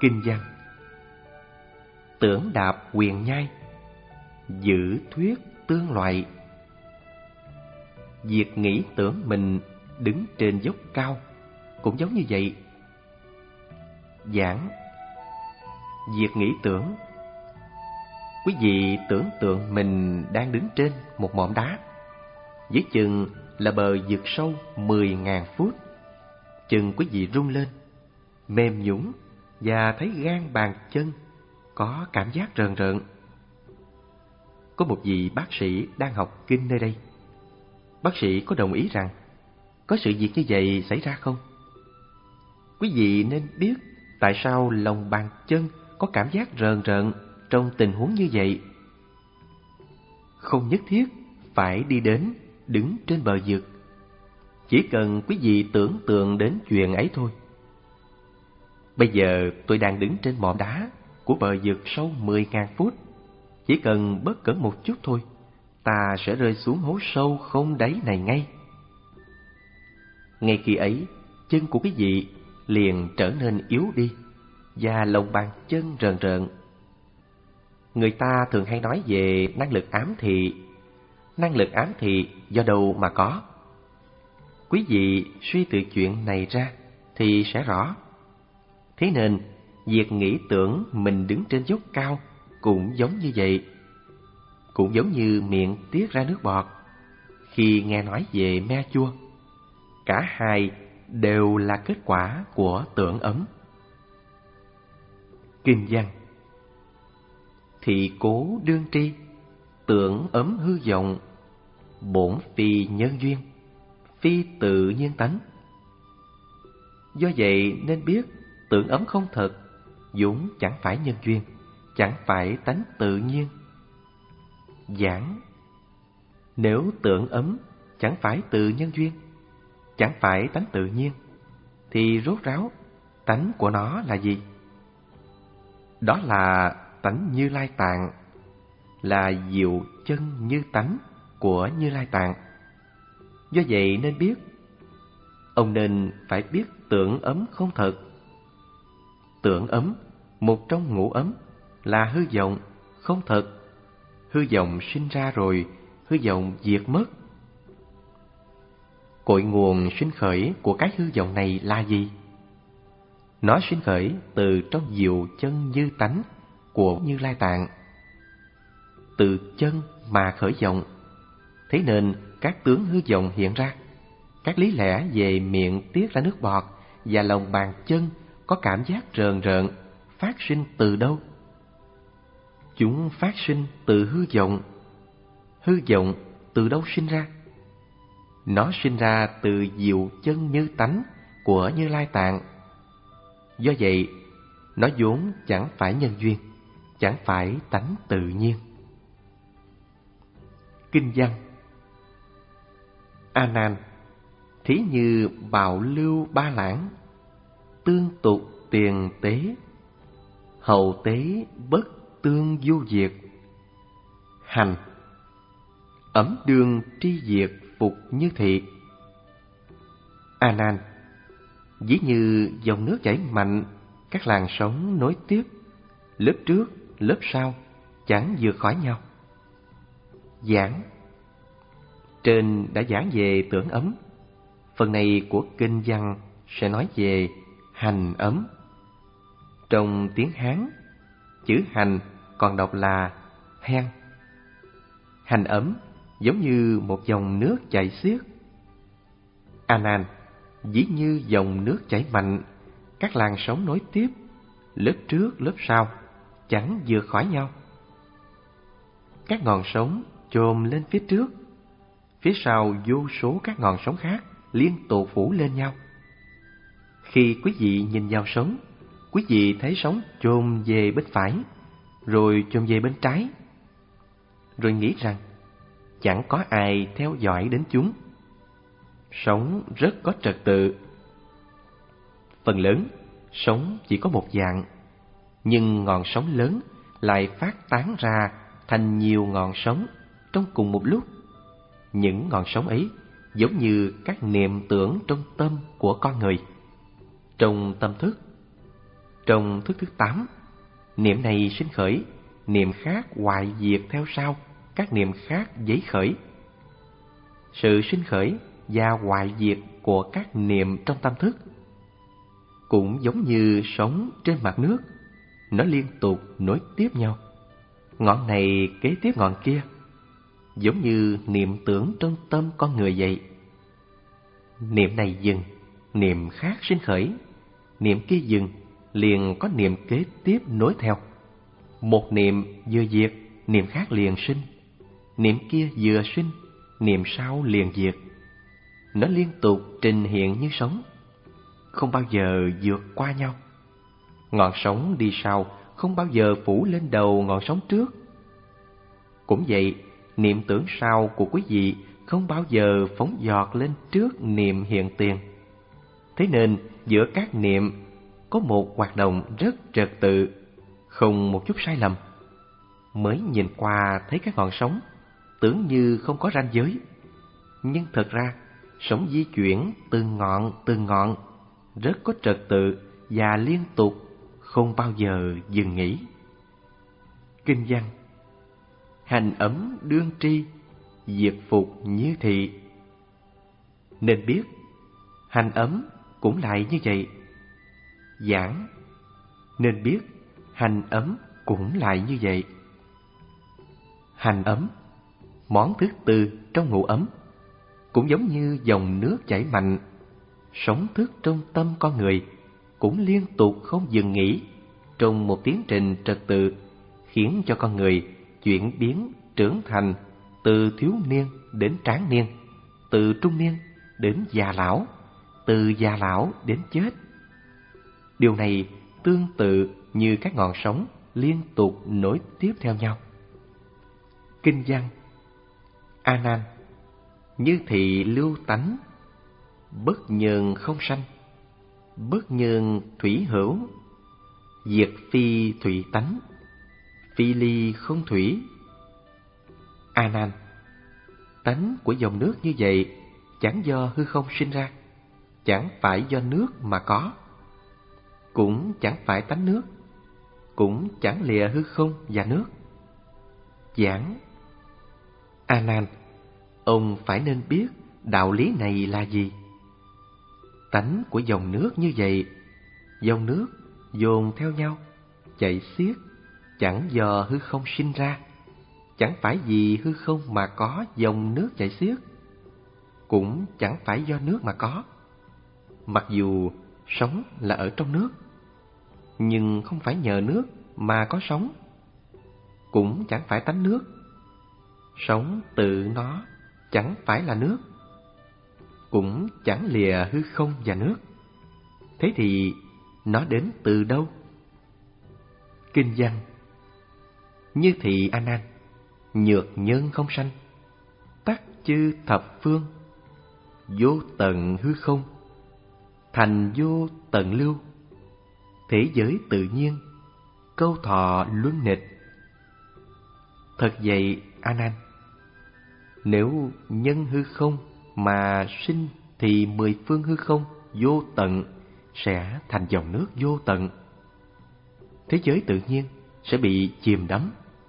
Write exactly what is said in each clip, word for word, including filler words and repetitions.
Kinh văn: tưởng đạp quyền nhai, giữ thuyết tương loại. Việc nghĩ tưởng mình đứng trên dốc cao cũng giống như vậy. Giảng: việc nghĩ tưởng. Quý vị tưởng tượng mình đang đứng trên một mỏm đá, dưới chừng là bờ vực sâu mười ngàn phút. Chân quý vị rung lên, mềm nhũn và thấy gan bàn chân có cảm giác rờn rợn. Có một vị bác sĩ đang học kinh nơi đây. Bác sĩ có đồng ý rằng có sự việc như vậy xảy ra không? Quý vị nên biết tại sao lòng bàn chân có cảm giác rờn rợn trong tình huống như vậy. Không nhất thiết phải đi đến đứng trên bờ vực, chỉ cần quý vị tưởng tượng đến chuyện ấy thôi. Bây giờ tôi đang đứng trên mỏm đá của bờ vực sâu mười ngàn phút. Chỉ cần bất cẩn một chút thôi, ta sẽ rơi xuống hố sâu không đáy này ngay. Ngay khi ấy, chân của quý vị liền trở nên yếu đi và lòng bàn chân rờn rợn. Người ta thường hay nói về năng lực ám thị. Năng lực ám thị do đâu mà có? Quý vị suy từ chuyện này ra thì sẽ rõ. Thế nên, việc nghĩ tưởng mình đứng trên dốc cao cũng giống như vậy. Cũng giống như miệng tiết ra nước bọt khi nghe nói về me chua. Cả hai đều là kết quả của tưởng ấm. Kinh văn: thị cố đương tri, tưởng ấm hư vọng, bổn phi nhân duyên, phi tự nhiên tánh. Do vậy nên biết tưởng ấm không thật, vốn chẳng phải nhân duyên, chẳng phải tánh tự nhiên. Giảng: nếu tưởng ấm chẳng phải tự nhân duyên, chẳng phải tánh tự nhiên, thì rốt ráo tánh của nó là gì? Đó là tánh Như Lai Tạng, là diệu chân như tánh của Như Lai Tạng. Do vậy nên biết, ông nên phải biết tưởng ấm không thật. Tưởng ấm, một trong ngũ ấm, là hư vọng, không thật. Hư vọng sinh ra rồi, hư vọng diệt mất. Cội nguồn sinh khởi của cái hư vọng này là gì? Nó sinh khởi từ trong diệu chân như tánh của Như Lai Tạng. Từ chân mà khởi vọng, thế nên các tướng hư vọng hiện ra. Các lý lẽ về miệng tiết ra nước bọt và lòng bàn chân có cảm giác rờn rợn phát sinh từ đâu? Chúng phát sinh từ hư vọng. Hư vọng từ đâu sinh ra? Nó sinh ra từ diệu chân như tánh của Như Lai Tạng. Do vậy, nó vốn chẳng phải nhân duyên, chẳng phải tánh tự nhiên. Kinh văn: A Nan, thí như bào lưu ba lãng, tương tục tiền tế, hậu tế bất tương du diệt. Hành: ẩm đường tri diệt phục như thị. A Nan, ví như dòng nước chảy mạnh, các làn sóng nối tiếp, lớp trước lớp sau chẳng vượt khỏi nhau. Giảng: trên đã giảng về tưởng ấm, phần này của kinh văn sẽ nói về hành ấm. Trong tiếng Hán, chữ hành còn đọc là hen. Hành ấm giống như một dòng nước chảy xiết. A Nan, ví như dòng nước chảy mạnh, các làn sóng nối tiếp, lớp trước lớp sau chẳng vượt khỏi nhau. Các ngọn sóng chồm lên phía trước, phía sau vô số các ngọn sóng khác liên tục phủ lên nhau. Khi quý vị nhìn vào sóng, quý vị thấy sóng chồm về bên phải, rồi chồm về bên trái, rồi nghĩ rằng chẳng có ai theo dõi đến chúng. Sóng rất có trật tự. Phần lớn, sóng chỉ có một dạng, nhưng ngọn sóng lớn lại phát tán ra thành nhiều ngọn sóng trong cùng một lúc. Những ngọn sóng ấy giống như các niệm tưởng trong tâm của con người, trong tâm thức. Trong thức thứ tám, niệm này sinh khởi, niệm khác hoại diệt theo sau các niệm khác giấy khởi. Sự sinh khởi và hoại diệt của các niệm trong tâm thức cũng giống như sóng trên mặt nước, nó liên tục nối tiếp nhau, ngọn này kế tiếp ngọn kia, giống như niệm tưởng trong tâm con người vậy. Niệm này dừng, niệm khác sinh khởi, niệm kia dừng, liền có niệm kế tiếp nối theo. Một niệm vừa diệt, niệm khác liền sinh, niệm kia vừa sinh, niệm sau liền diệt. Nó liên tục trình hiện như sóng, không bao giờ vượt qua nhau. Ngọn sóng đi sau không bao giờ phủ lên đầu ngọn sóng trước. Cũng vậy, niệm tưởng sau của quý vị không bao giờ phóng dọt lên trước niệm hiện tiền. Thế nên giữa các niệm có một hoạt động rất trật tự, không một chút sai lầm. Mới nhìn qua thấy các ngọn sóng tưởng như không có ranh giới, nhưng thật ra sóng di chuyển từng ngọn từng ngọn, rất có trật tự và liên tục, không bao giờ dừng nghỉ. Kinh văn: hành ấm đương tri, diệt phục như thị. Nên biết hành ấm cũng lại như vậy. Giảng: nên biết hành ấm cũng lại như vậy. Hành ấm, món thứ tư trong ngũ ấm, cũng giống như dòng nước chảy mạnh, sóng thức trong tâm con người cũng liên tục không dừng nghỉ trong một tiến trình trật tự, khiến cho con người chuyển biến trưởng thành từ thiếu niên đến tráng niên, từ trung niên đến già lão, từ già lão đến chết. Điều này tương tự như các ngọn sóng liên tục nối tiếp theo nhau. Kinh văn: A Nan, như thị lưu tánh, bất nhường không sanh, bất nhường thủy hữu, diệt phi thủy tánh, phi ly không thủy. A Nan, tánh của dòng nước như vậy chẳng do hư không sinh ra, chẳng phải do nước mà có, cũng chẳng phải tánh nước, cũng chẳng lìa hư không và nước. Giảng: A Nan, ông phải nên biết đạo lý này là gì. Tánh của dòng nước như vậy, dòng nước dồn theo nhau, chạy xiết, chẳng do hư không sinh ra, chẳng phải vì hư không mà có dòng nước chạy xiết, cũng chẳng phải do nước mà có. Mặc dù sống là ở trong nước, nhưng không phải nhờ nước mà có sống, cũng chẳng phải tánh nước. Sống tự nó chẳng phải là nước, cũng chẳng lìa hư không và nước. Thế thì nó đến từ đâu? Kinh văn: như thị A Nan, nhược nhân không sanh, tắc chư thập phương, vô tận hư không, thành vô tận lưu, thế giới tự nhiên, câu thọ luân nịch. Thật vậy A Nan, nếu nhân hư không mà sinh thì mười phương hư không vô tận sẽ thành dòng nước vô tận. Thế giới tự nhiên sẽ bị chìm đắm.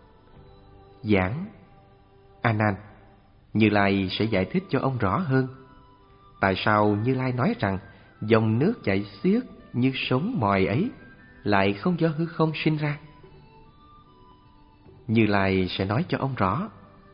Giảng: A Nan, Như Lai sẽ giải thích cho ông rõ hơn. Tại sao Như Lai nói rằng dòng nước chảy xiết như sóng mòi ấy lại không do hư không sinh ra? Như Lai sẽ nói cho ông rõ.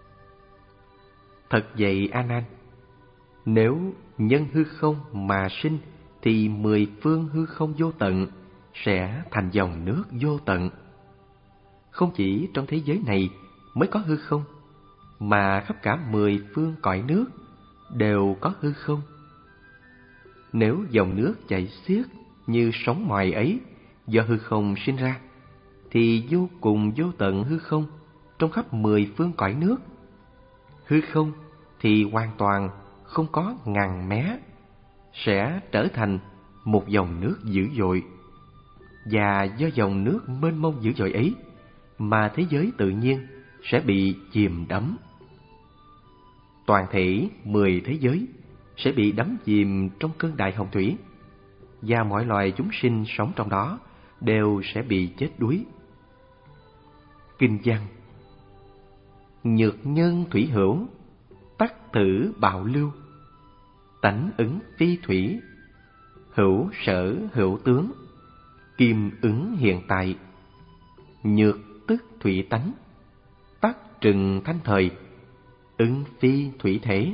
Thật vậy A Nan, nếu nhân hư không mà sinh thì mười phương hư không vô tận sẽ thành dòng nước vô tận. Không chỉ trong thế giới này mới có hư không, mà khắp cả mười phương cõi nước đều có hư không. Nếu dòng nước chảy xiết như sóng mòi ấy do hư không sinh ra, thì vô cùng vô tận hư không trong khắp mười phương cõi nước. Hư không thì hoàn toàn không có ngàn mé, sẽ trở thành một dòng nước dữ dội. Và do dòng nước mênh mông dữ dội ấy mà thế giới tự nhiên sẽ bị chìm đắm. Toàn thể mười thế giới sẽ bị đắm chìm trong cơn đại hồng thủy, và mọi loài chúng sinh sống trong đó đều sẽ bị chết đuối. Kinh văn: nhược nhân thủy hữu, tắc tử bạo lưu. Tánh ứng phi thủy, hữu sở hữu tướng. Kim ứng hiện tại, nhược tức thủy tánh. Tắc trừng thanh thời, ứng phi thủy thể.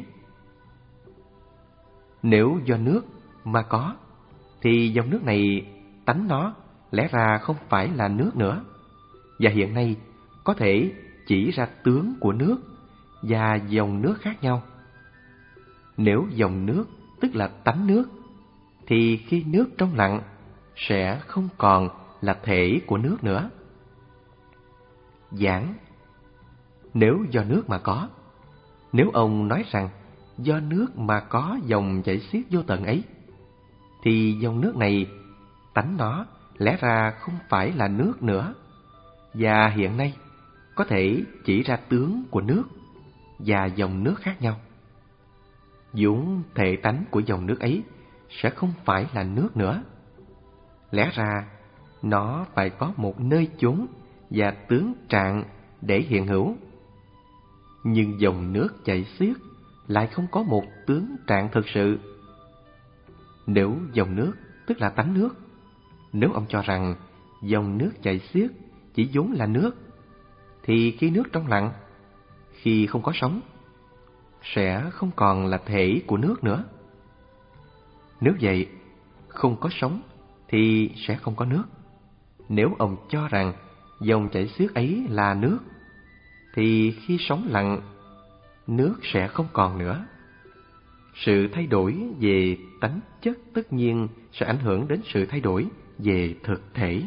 Nếu do nước mà có, thì dòng nước này tánh nó lẽ ra không phải là nước nữa, và hiện nay có thể chỉ ra tướng của nước và dòng nước khác nhau. Nếu dòng nước tức là tánh nước, thì khi nước trong lặng sẽ không còn là thể của nước nữa. Giảng: nếu do nước mà có, nếu ông nói rằng do nước mà có dòng chảy xiết vô tận ấy, thì dòng nước này tánh nó lẽ ra không phải là nước nữa, và hiện nay có thể chỉ ra tướng của nước và dòng nước khác nhau. vốn thể tánh của dòng nước ấy sẽ không phải là nước nữa. Lẽ ra nó phải có một nơi chốn và tướng trạng để hiện hữu. Nhưng dòng nước chảy xiết lại không có một tướng trạng thực sự. Nếu dòng nước tức là tánh nước, nếu ông cho rằng dòng nước chảy xiết chỉ vốn là nước, thì khi nước trong lặng, khi không có sóng, sẽ không còn là thể của nước nữa. Nếu vậy, không có sóng thì sẽ không có nước. Nếu ông cho rằng dòng chảy xiết ấy là nước, thì khi sóng lặng, nước sẽ không còn nữa. Sự thay đổi về tánh chất tất nhiên sẽ ảnh hưởng đến sự thay đổi về thực thể.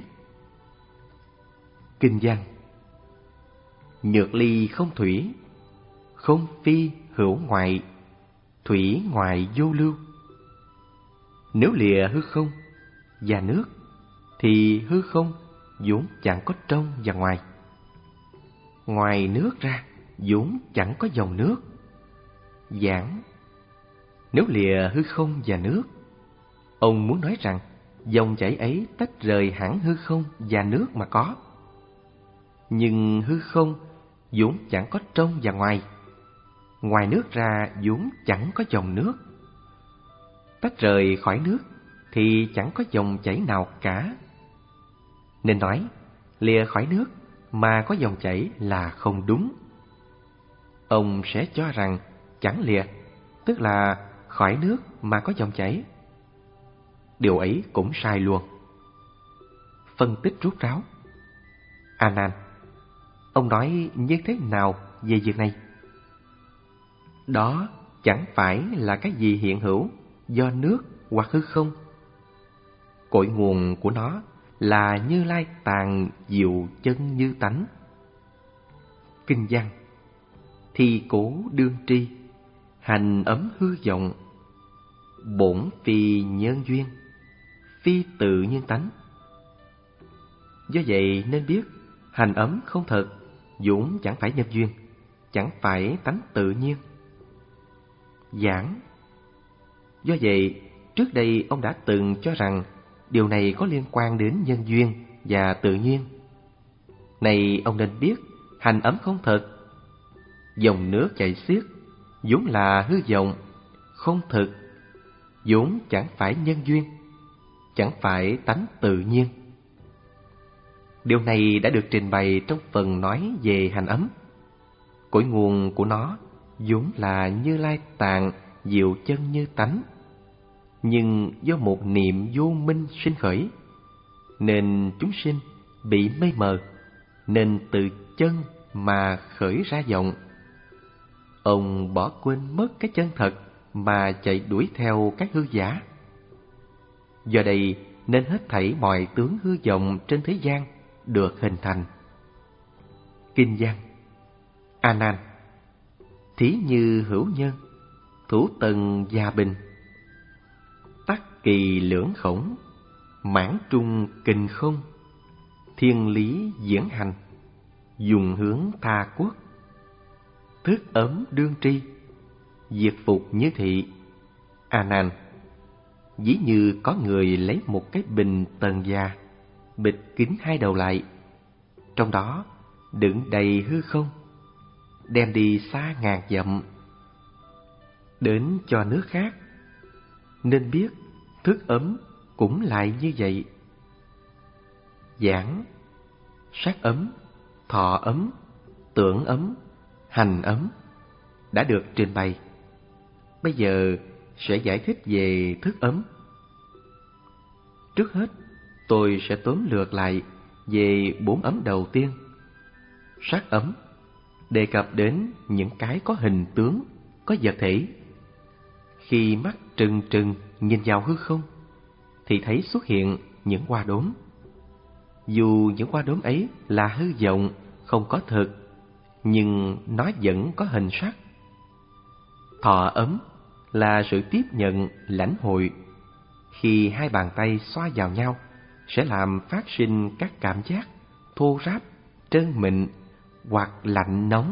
Kinh văn: nhược ly không thủy, không phi hữu ngoại, thủy ngoại vô lưu. Nếu lìa hư không và nước, thì hư không vốn chẳng có trong và ngoài. Ngoài nước ra vốn chẳng có dòng nước. Giảng: nếu lìa hư không và nước, ông muốn nói rằng dòng chảy ấy tách rời hẳn hư không và nước mà có. Nhưng hư không vốn chẳng có trong và ngoài. Ngoài nước ra vốn chẳng có dòng nước. Tách rời khỏi nước thì chẳng có dòng chảy nào cả. Nên nói lìa khỏi nước mà có dòng chảy là không đúng. Ông sẽ cho rằng chẳng lìa, tức là khỏi nước mà có dòng chảy. Điều ấy cũng sai luôn. Phân tích rút ráo: A Nan, ông nói như thế nào về việc này? Đó chẳng phải là cái gì hiện hữu do nước hoặc hư không. Cội nguồn của nó là Như Lai tàng diệu chân như tánh. Kinh văn: thi cố đương tri, hành ấm hư vọng, bổn phi nhân duyên, phi tự nhiên tánh. Do vậy nên biết hành ấm không thật, vốn chẳng phải nhân duyên, chẳng phải tánh tự nhiên. Giảng: do vậy trước đây ông đã từng cho rằng điều này có liên quan đến nhân duyên và tự nhiên. Này ông nên biết hành ấm không thật. Dòng nước chảy xiết vốn là hư vọng, không thực, vốn chẳng phải nhân duyên, chẳng phải tánh tự nhiên. Điều này đã được trình bày trong phần nói về hành ấm. Cội nguồn của nó vốn là Như Lai tạng diệu chân như tánh, nhưng do một niệm vô minh sinh khởi, nên chúng sinh bị mê mờ, nên từ chân mà khởi ra vọng. Ông bỏ quên mất cái chân thật mà chạy đuổi theo các hư giả. Do đây nên hết thảy mọi tướng hư vọng trên thế gian được hình thành. Kinh văn: A Nan, thí như hữu nhân, thủ tần gia bình, tắc kỳ lưỡng khổng, mãn trung kình không, thiên lý diễn hành, dùng hướng tha quốc, thức ấm đương tri, diệt phục như thị. A Nan, ví như có người lấy một cái bình tần già bịt kín hai đầu lại. Trong đó đựng đầy hư không, đem đi xa ngàn dặm, đến cho nước khác. Nên biết thức ấm cũng lại như vậy. Giảng, sắc ấm, thọ ấm, tưởng ấm, hành ấm đã được trình bày. Bây giờ sẽ giải thích về thức ấm. Trước hết, tôi sẽ tóm lược lại về bốn ấm đầu tiên. Sắc ấm đề cập đến những cái có hình tướng, có vật thể. Khi mắt trừng trừng nhìn vào hư không, thì thấy xuất hiện những hoa đốm. Dù những hoa đốm ấy là hư vọng, không có thực, nhưng nó vẫn có hình sắc. Thọ ấm là sự tiếp nhận, lãnh hội. Khi hai bàn tay xoa vào nhau, sẽ làm phát sinh các cảm giác thô ráp, trơn mịn hoặc lạnh nóng.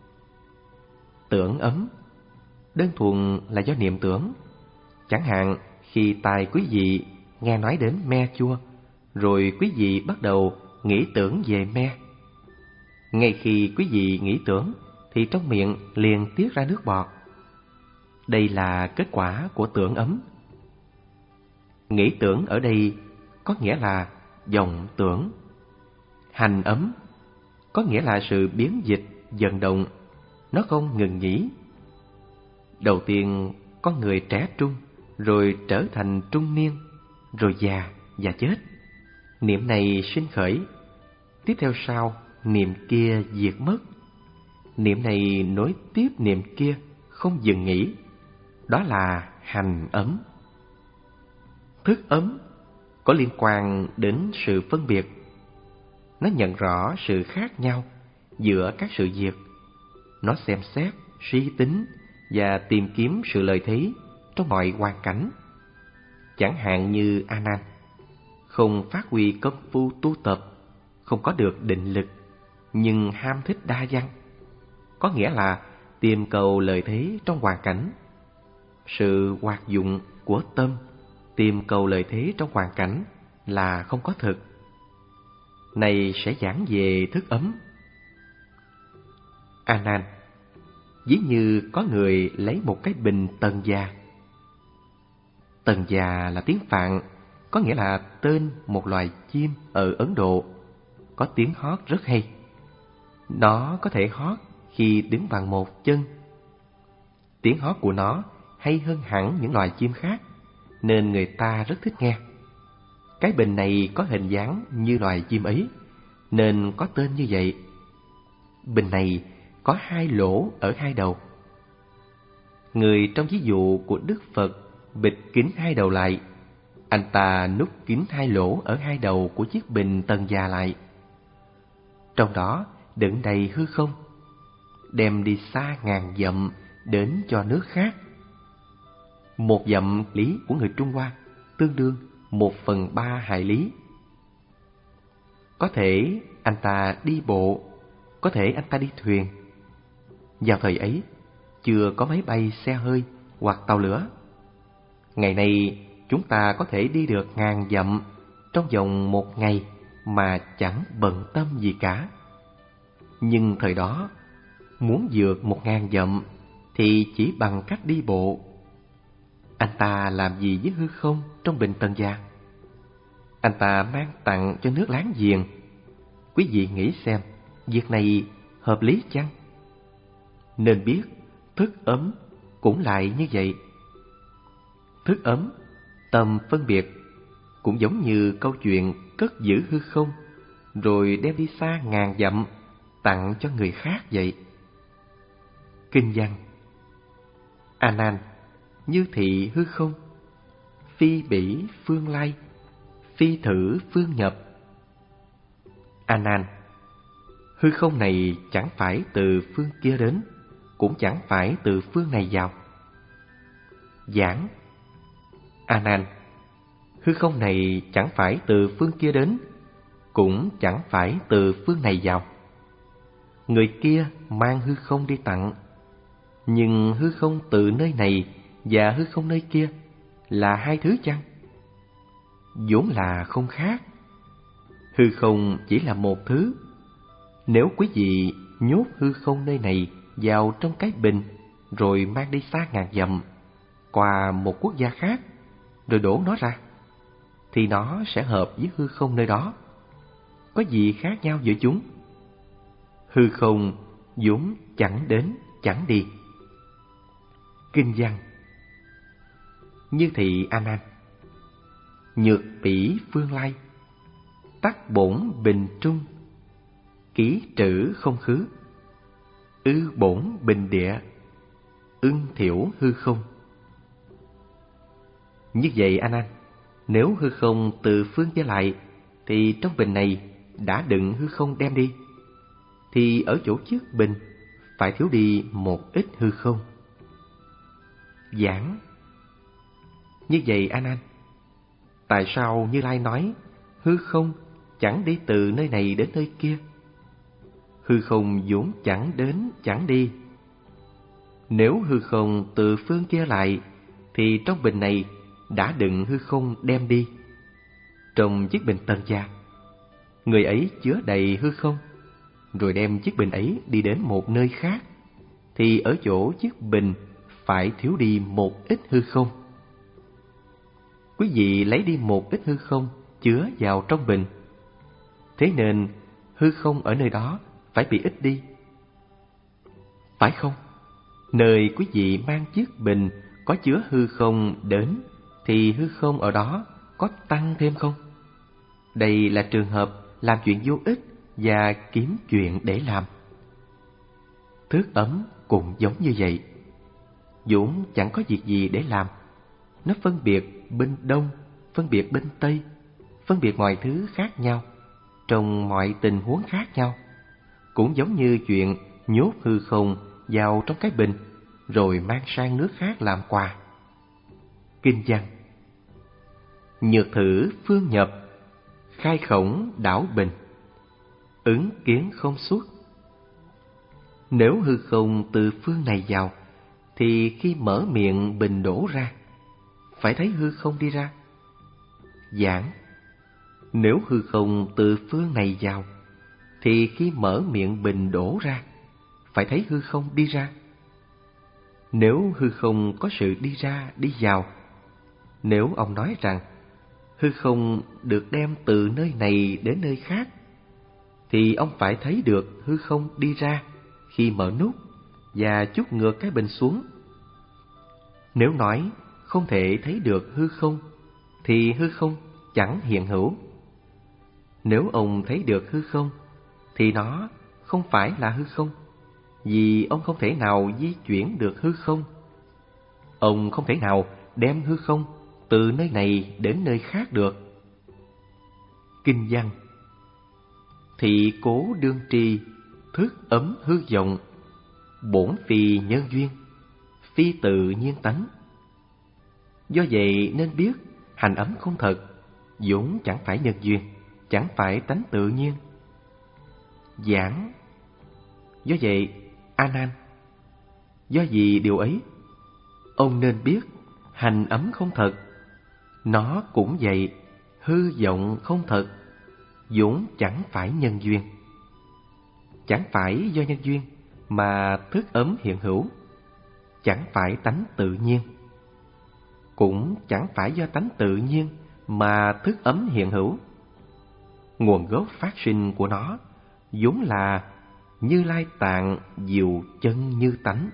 Tưởng ấm đơn thuần là do niệm tưởng. Chẳng hạn khi tai quý vị nghe nói đến me chua, rồi quý vị bắt đầu nghĩ tưởng về me. Ngay khi quý vị nghĩ tưởng, thì trong miệng liền tiết ra nước bọt. Đây là kết quả của tưởng ấm. Nghĩ tưởng ở đây có nghĩa là vọng tưởng. Hành ấm có nghĩa là sự biến dịch, vận động, nó không ngừng nghỉ. Đầu tiên con người trẻ trung, rồi trở thành trung niên, rồi già và chết. Niệm này sinh khởi, tiếp theo sau niệm kia diệt mất. Niệm này nối tiếp niệm kia, không dừng nghỉ. Đó là hành ấm. Thức ấm có liên quan đến sự phân biệt. Nó nhận rõ sự khác nhau giữa các sự việc. Nó xem xét, suy tính và tìm kiếm sự lợi thế trong mọi hoàn cảnh. Chẳng hạn như A Nan, không phát huy công phu tu tập, không có được định lực, nhưng ham thích đa văn, có nghĩa là tìm cầu lợi thế trong hoàn cảnh. Sự hoạt dụng của tâm tìm cầu lợi thế trong hoàn cảnh là không có thực. Này sẽ giảng về thức ấm. A Nan, ví như có người lấy một cái bình tần già. Tần già là tiếng Phạn, có nghĩa là tên một loài chim ở Ấn Độ, có tiếng hót rất hay. Nó có thể hót khi đứng bằng một chân. Tiếng hót của nó hay hơn hẳn những loài chim khác, nên người ta rất thích nghe. Cái bình này có hình dáng như loài chim ấy, nên có tên như vậy. Bình này có hai lỗ ở hai đầu. Người trong ví dụ của Đức Phật bịt kín hai đầu lại, anh ta nút kín hai lỗ ở hai đầu của chiếc bình tần già lại. Trong đó đựng đầy hư không, đem đi xa ngàn dặm đến cho nước khác. Một dặm lý của người Trung Hoa tương đương một phần ba hải lý. Có thể anh ta đi bộ, có thể anh ta đi thuyền. Vào thời ấy, chưa có máy bay, xe hơi hoặc tàu lửa. Ngày nay, chúng ta có thể đi được ngàn dặm trong vòng một ngày mà chẳng bận tâm gì cả. Nhưng thời đó, muốn vượt một ngàn dặm thì chỉ bằng cách đi bộ. Anh ta làm gì với hư không trong bình tần già? Anh ta mang tặng cho nước láng giềng. Quý vị nghĩ xem, việc này hợp lý chăng? Nên biết, thức ấm cũng lại như vậy. Thức ấm, tâm phân biệt, cũng giống như câu chuyện cất giữ hư không, rồi đem đi xa ngàn dặm, tặng cho người khác vậy. Kinh văn: A Nan, như thị hư không, phi bỉ phương lai, phi thử phương nhập. A Nan, hư không này chẳng phải từ phương kia đến, cũng chẳng phải từ phương này vào. Giảng: A Nan, hư không này chẳng phải từ phương kia đến, cũng chẳng phải từ phương này vào. Người kia mang hư không đi tặng, nhưng hư không từ nơi này và hư không nơi kia là hai thứ chăng? Vốn là không khác. Hư không chỉ là một thứ. Nếu quý vị nhốt hư không nơi này vào trong cái bình, rồi mang đi xa ngàn dặm qua một quốc gia khác, rồi đổ nó ra, thì nó sẽ hợp với hư không nơi đó. Có gì khác nhau giữa chúng? Hư không vốn chẳng đến chẳng đi. Kinh văn: Như thị A Nan, nhược bỉ phương lai, tắc bổn bình trung, ký trữ không khứ, ư bổn bình địa, ưng thiểu hư không. Như vậy A Nan, nếu hư không từ phương trở lại, thì trong bình này đã đựng hư không đem đi, thì ở chỗ trước bình phải thiếu đi một ít hư không. Giảng: Như vậy A Nan, tại sao Như Lai nói hư không chẳng đi từ nơi này đến nơi kia? Hư không vốn chẳng đến chẳng đi. Nếu hư không từ phương kia lại, thì trong bình này đã đựng hư không đem đi. Trong chiếc bình tân gia, người ấy chứa đầy hư không, rồi đem chiếc bình ấy đi đến một nơi khác, thì ở chỗ chiếc bình phải thiếu đi một ít hư không. Quý vị lấy đi một ít hư không chứa vào trong bình, thế nên hư không ở nơi đó phải bị ít đi, phải không? Nơi quý vị mang chiếc bình có chứa hư không đến, thì hư không ở đó có tăng thêm không? Đây là trường hợp làm chuyện vô ích và kiếm chuyện để làm. Thước ấm cũng giống như vậy. vốn chẳng có việc gì để làm. Nó phân biệt bên đông, phân biệt bên tây, phân biệt mọi thứ khác nhau, trong mọi tình huống khác nhau. Cũng giống như chuyện nhốt hư không vào trong cái bình, rồi mang sang nước khác làm quà. Kinh văn: Nhược thử phương nhập, khai khổng đảo bình, ứng kiến không xuất. Nếu hư không từ phương này vào, thì khi mở miệng bình đổ ra, phải thấy hư không đi ra. Giảng: Nếu hư không từ phương này vào, thì khi mở miệng bình đổ ra, phải thấy hư không đi ra. Nếu hư không có sự đi ra đi vào, nếu ông nói rằng hư không được đem từ nơi này đến nơi khác, thì ông phải thấy được hư không đi ra khi mở nút và chúc ngược cái bình xuống. Nếu nói không thể thấy được hư không, thì hư không chẳng hiện hữu. Nếu ông thấy được hư không, thì nó không phải là hư không, vì ông không thể nào di chuyển được hư không. Ông không thể nào đem hư không từ nơi này đến nơi khác được. Kinh văn: Thị cố đương tri, thức ấm hư vọng, bổn phi nhân duyên, phi tự nhiên tánh. Do vậy nên biết hành ấm không thật, vốn chẳng phải nhân duyên, chẳng phải tánh tự nhiên. Giảng: Do vậy A Nan, do vì điều ấy, ông nên biết hành ấm không thật. Nó cũng vậy, hư vọng không thật, vốn chẳng phải nhân duyên. Chẳng phải do nhân duyên mà thức ấm hiện hữu, chẳng phải tánh tự nhiên. Cũng chẳng phải do tánh tự nhiên mà thức ấm hiện hữu. Nguồn gốc phát sinh của nó vốn là Như Lai tạng diệu chân như tánh.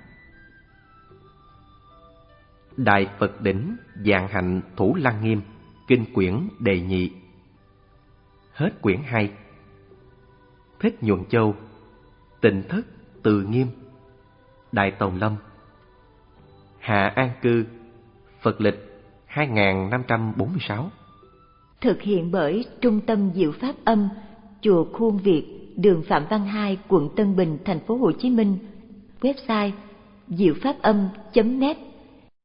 Đại Phật Đỉnh Vạn Hạnh Thủ Lăng Nghiêm, kinh quyển Đề Nhị. Hết quyển hai. Thích Nhuận Châu, Tịnh Thất Từ Nghiêm, Đại Tòng Lâm. Hạ An Cư, Phật lịch hai nghìn năm trăm bốn mươi sáu. Thực hiện bởi Trung tâm Diệu Pháp Âm, Chùa Khuôn Việt, đường Phạm Văn Hai, quận Tân Bình, thành phố Hồ Chí Minh. Website diệu pháp âm chấm net.